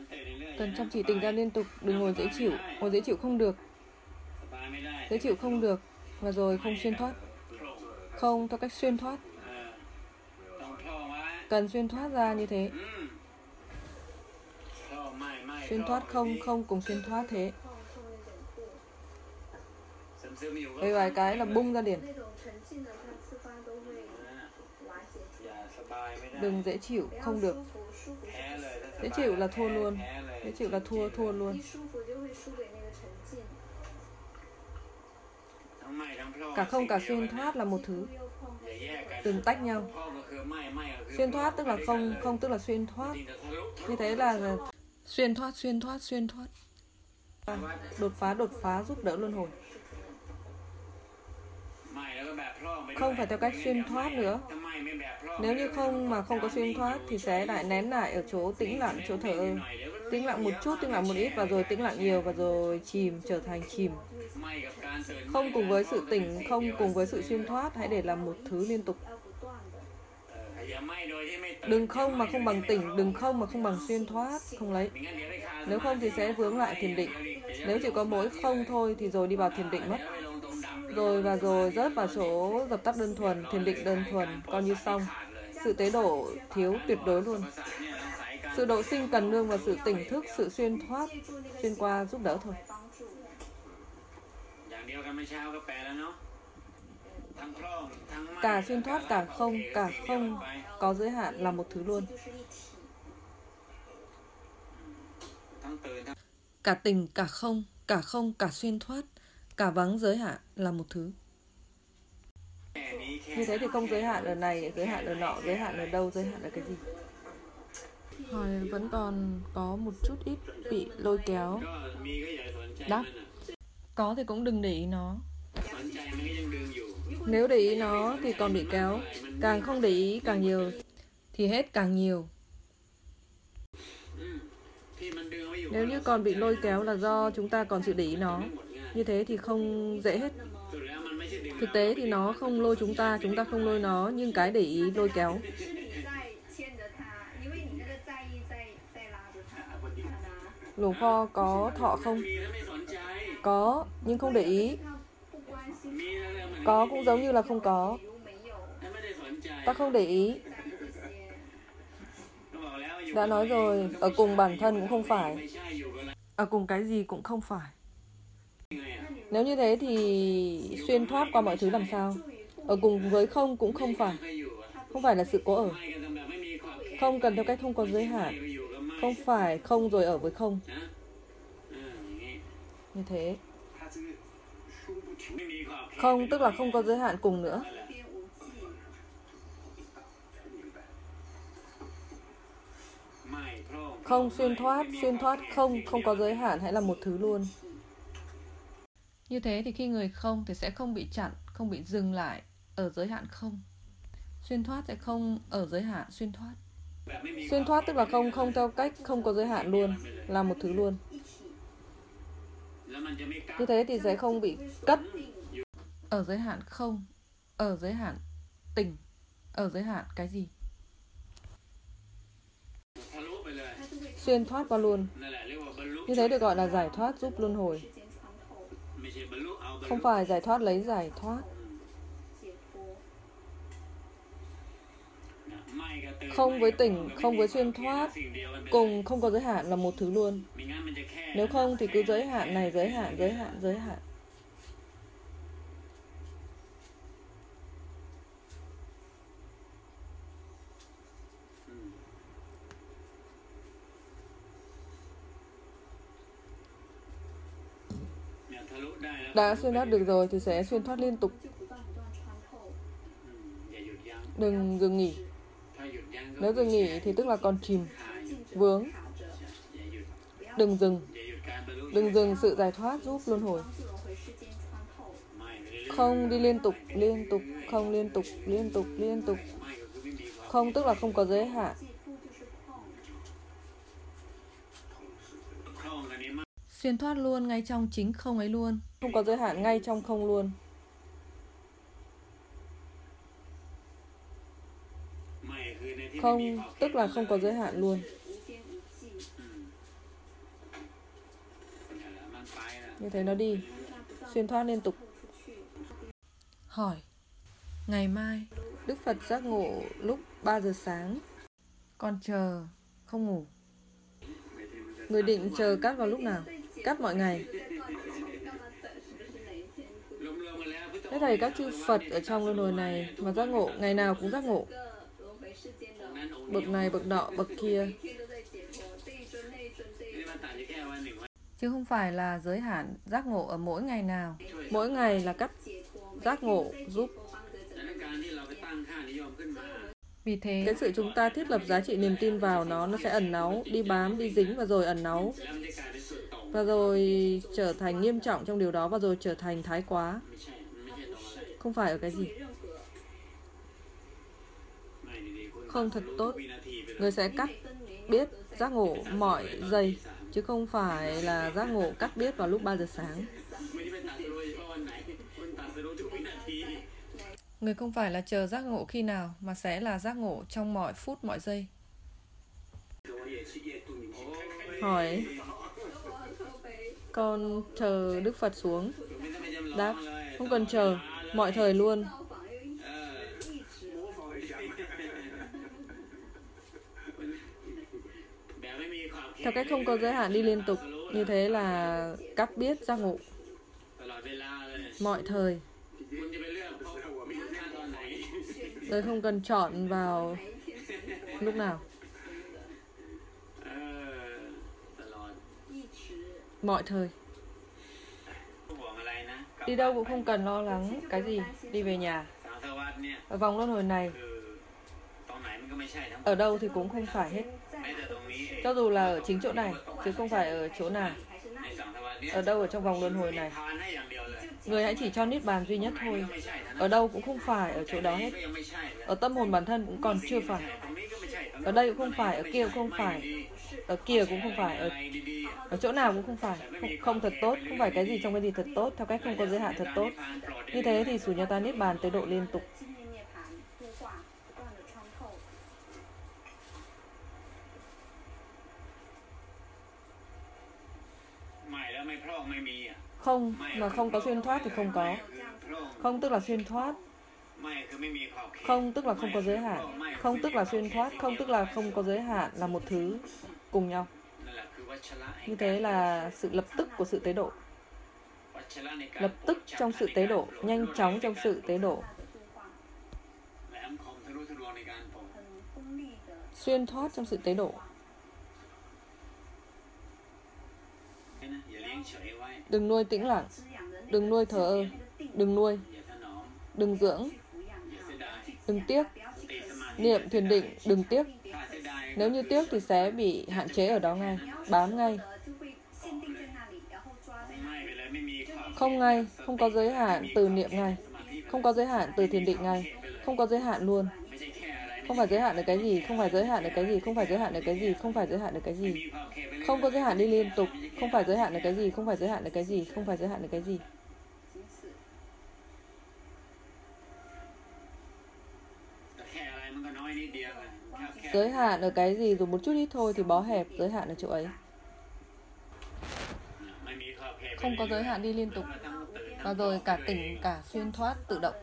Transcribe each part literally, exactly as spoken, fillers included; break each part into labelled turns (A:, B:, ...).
A: Cần chăm chỉ tỉnh ra liên tục, đừng ngồi dễ chịu. Ngồi dễ chịu không được. Dễ chịu không được. Và rồi không xuyên thoát. Không theo cách xuyên thoát. Cần xuyên thoát ra như thế. Xuyên thoát không, không cùng xuyên thoát thế. Đây vài cái là bung ra liền. Đừng dễ chịu, không được. Dễ chịu là thua luôn. Dễ chịu là thua, thua luôn. Cả không cả xuyên thoát là một thứ. Đừng tách nhau. Xuyên thoát tức là không, không tức là xuyên thoát. Như thế là xuyên thoát, xuyên thoát, xuyên thoát. Đột phá, đột phá giúp đỡ luân hồi. Không phải theo cách xuyên thoát nữa. Nếu như không mà không có xuyên thoát thì sẽ lại nén lại ở chỗ tĩnh lặng, chỗ thở ơ. Tĩnh lặng một chút, tĩnh lặng một ít và rồi tĩnh lặng nhiều và rồi chìm, trở thành chìm. Không cùng với sự tỉnh, không cùng với sự xuyên thoát, hãy để làm một thứ liên tục. Đừng không mà không bằng tỉnh, đừng không mà không bằng xuyên thoát, không lấy. Nếu không thì sẽ vướng lại thiền định. Nếu chỉ có mỗi không thôi thì rồi đi vào thiền định mất. Rồi và rồi rớt vào chỗ dập tắt đơn thuần, thiền định đơn thuần, coi như xong. Sự tế độ thiếu tuyệt đối luôn. Sự độ sinh cần nương vào sự tỉnh thức, sự xuyên thoát, xuyên qua giúp đỡ thôi. Cả xuyên thoát, cả không, cả không có giới hạn là một thứ luôn. Cả tỉnh, cả không, cả không, cả xuyên thoát, cả vắng giới hạn là một thứ. Như thế thì không giới hạn ở này, giới hạn ở nọ, giới hạn ở đâu, giới hạn ở cái gì. Hỏi vẫn còn có một chút ít bị lôi kéo. Đáp. Có thì cũng đừng để ý nó. Nếu để ý nó thì còn bị kéo. Càng không để ý càng nhiều thì hết càng nhiều. Nếu như còn bị lôi kéo là do chúng ta còn sự để ý nó. Như thế thì không dễ hết. Thực tế thì nó không lôi chúng ta, chúng ta không lôi nó, nhưng cái để ý lôi kéo. Luồng pho có thọ không? Có, nhưng không để ý. Có cũng giống như là không có. Ta không để ý. Đã nói rồi, ở cùng bản thân cũng không phải. Ở cùng cái gì cũng không phải. Nếu như thế thì xuyên thoát qua mọi thứ làm sao? Ở cùng với không cũng không phải. Không phải là sự cố ở. Không cần theo cách không có giới hạn. Không phải không rồi ở với không. Như thế. Không tức là không có giới hạn cùng nữa. Không xuyên thoát, xuyên thoát không, không có giới hạn, hãy là một thứ luôn. Như thế thì khi người không thì sẽ không bị chặn, không bị dừng lại ở giới hạn không. Xuyên thoát sẽ không ở giới hạn xuyên thoát. Xuyên thoát tức là không, không theo cách không có giới hạn luôn, là một thứ luôn. Như thế thì sẽ không bị cắt. Ở giới hạn không, ở giới hạn tỉnh, ở giới hạn cái gì? Xuyên thoát qua luôn. Như thế được gọi là giải thoát giúp luân hồi. Không phải giải thoát lấy giải thoát. Không với tỉnh, không với xuyên thoát, cùng không có giới hạn là một thứ luôn. Nếu không thì cứ giới hạn này, giới hạn, giới hạn, giới hạn. Đã xuyên thoát được rồi thì sẽ xuyên thoát liên tục. Đừng dừng nghỉ. Nếu dừng nghỉ thì tức là còn chìm, vướng. Đừng dừng. Đừng dừng sự giải thoát giúp luân hồi. Không đi liên tục, liên tục, không liên tục, liên tục, liên tục. Không tức là không có giới hạn. Xuyên thoát luôn ngay trong chính không ấy luôn. Không có giới hạn ngay trong không luôn. Không tức là không có giới hạn luôn. Như thế nó đi, xuyên thoát liên tục. Hỏi: ngày mai Đức Phật giác ngộ lúc ba giờ sáng, còn chờ không ngủ. Người định chờ cắt vào lúc nào? Cắt mọi ngày. Thế thầy, các chư Phật ở trong luân hồi này mà giác ngộ, ngày nào cũng giác ngộ, bậc này, bậc nọ, bậc kia, chứ không phải là giới hạn giác ngộ ở mỗi ngày nào. Mỗi ngày là cắt giác ngộ giúp. Vì thế, cái sự chúng ta thiết lập giá trị niềm tin vào nó, nó sẽ ẩn náu, đi bám, đi dính và rồi ẩn náu. Và rồi trở thành nghiêm trọng trong điều đó, và rồi trở thành thái quá. Không phải ở cái gì. Không thật tốt. Người sẽ cắt biết giác ngộ mọi giây, chứ không phải là giác ngộ cắt biết vào lúc ba giờ sáng. Người không phải là chờ giác ngộ khi nào, mà sẽ là giác ngộ trong mọi phút, mọi giây. Hỏi: con chờ Đức Phật xuống. Đáp: không cần chờ, mọi thời luôn. Theo cách không có giới hạn đi liên tục. Như thế là cắt biết giác ngộ mọi thời. Tôi không cần chọn vào lúc nào. Mọi thời. Đi đâu cũng không cần lo lắng cái gì. Đi về nhà. Ở vòng luân hồi này, ở đâu thì cũng không phải hết. Cho dù là ở chính chỗ này, chứ không phải ở chỗ nào. Ở đâu ở trong vòng luân hồi này, người hãy chỉ cho niết bàn duy nhất thôi. Ở đâu cũng không phải ở chỗ đó hết. Ở tâm hồn bản thân cũng còn chưa phải. Ở đây cũng không phải, ở kia cũng không phải, ở kia cũng không phải, ở, ở chỗ nào cũng không phải. Không, không thật tốt, không phải cái gì trong cái gì thật tốt. Theo cách không có giới hạn thật tốt. Như thế thì Sunyata niết bàn tới độ liên tục. Không mà không có xuyên thoát thì không có. Không tức là xuyên thoát. Không tức là không có giới hạn. Không tức là xuyên thoát. Không tức là không có giới hạn, là một thứ cùng nhau. Như thế là sự lập tức của sự tế độ. Lập tức trong sự tế độ, nhanh chóng trong sự tế độ. Xuyên thoát trong sự tế độ. Đừng nuôi tĩnh lặng, đừng nuôi thờ ơ, đừng nuôi, đừng dưỡng, đừng tiếc. Niệm thiền định, đừng tiếc. Nếu như tiếc thì sẽ bị hạn chế ở đó ngay, bám ngay. Không ngay, không có giới hạn từ niệm ngay, không có giới hạn từ thiền định ngay, không có giới hạn luôn. Không phải giới hạn ở cái gì, không phải giới hạn ở cái gì, không phải giới hạn ở cái gì, không phải giới hạn ở cái gì. Không có giới hạn đi liên tục, không phải giới hạn ở cái gì, không phải giới hạn ở cái gì, không phải giới hạn ở cái gì. Giới hạn ở cái gì dù một chút ít thôi thì bó hẹp, giới hạn ở chỗ ấy. Không có giới hạn đi liên tục. Và rồi cả tỉnh, cả xuyên thoát tự động.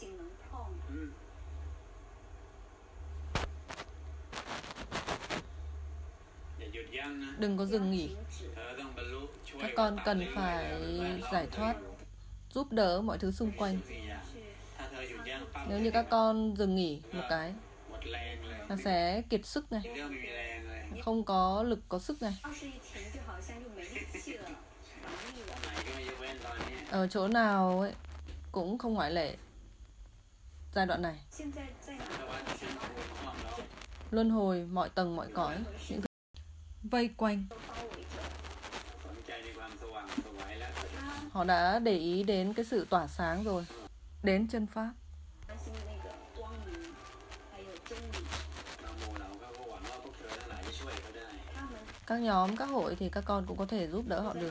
A: Đừng có dừng nghỉ. Các con cần phải giải thoát, giúp đỡ mọi thứ xung quanh. Nếu như các con dừng nghỉ một cái, nó sẽ kiệt sức ngay, không có lực, có sức ngay. Ở chỗ nào ấy, cũng không ngoại lệ. Giai đoạn này, luân hồi mọi tầng mọi cõi, những thứ vây quanh. Họ đã để ý đến cái sự tỏa sáng rồi, đến chân pháp. Các nhóm, các hội thì các con cũng có thể giúp đỡ họ được.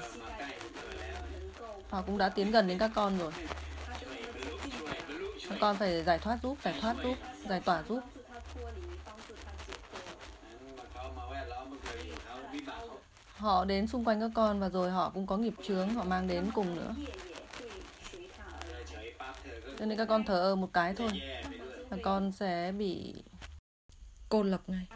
A: Họ cũng đã tiến gần đến các con rồi. Các con phải giải thoát giúp, giải thoát giúp, giải tỏa giúp. họ đến xung quanh các con và rồi họ cũng có nghiệp chướng, họ mang đến cùng nữa. Cho nên các con thờ ơ một cái thôi là con sẽ bị cô lập ngay.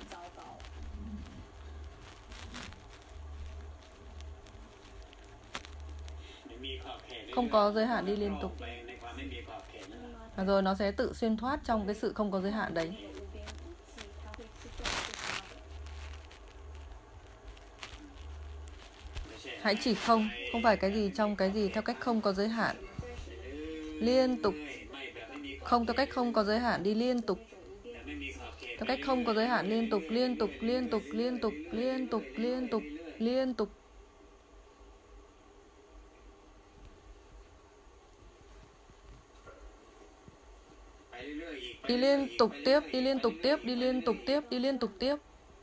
A: Không có giới hạn đi liên tục. Và rồi nó sẽ tự xuyên thoát trong cái sự không có giới hạn đấy. Hãy chỉ không, không phải cái gì trong cái gì theo cách không có giới hạn. Liên tục. Không theo cách không có giới hạn đi liên tục. Theo cách không có giới hạn liên tục, liên tục, liên tục, liên tục, liên tục, liên tục, liên tục. Đi liên tục tiếp, đi liên tục tiếp, đi liên tục tiếp, đi liên tục tiếp.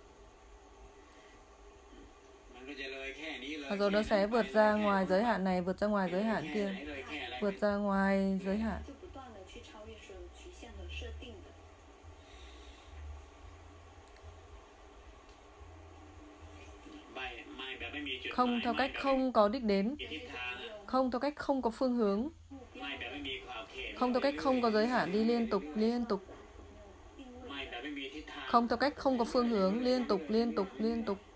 A: Và rồi nó sẽ vượt ra ngoài giới hạn này, vượt ra ngoài giới hạn kia, vượt ra ngoài giới hạn. Không theo cách không có đích đến. Không theo cách không có phương hướng. Không theo cách không có giới hạn đi liên tục, liên tục. Không theo cách không có phương hướng, liên tục, liên tục, liên tục.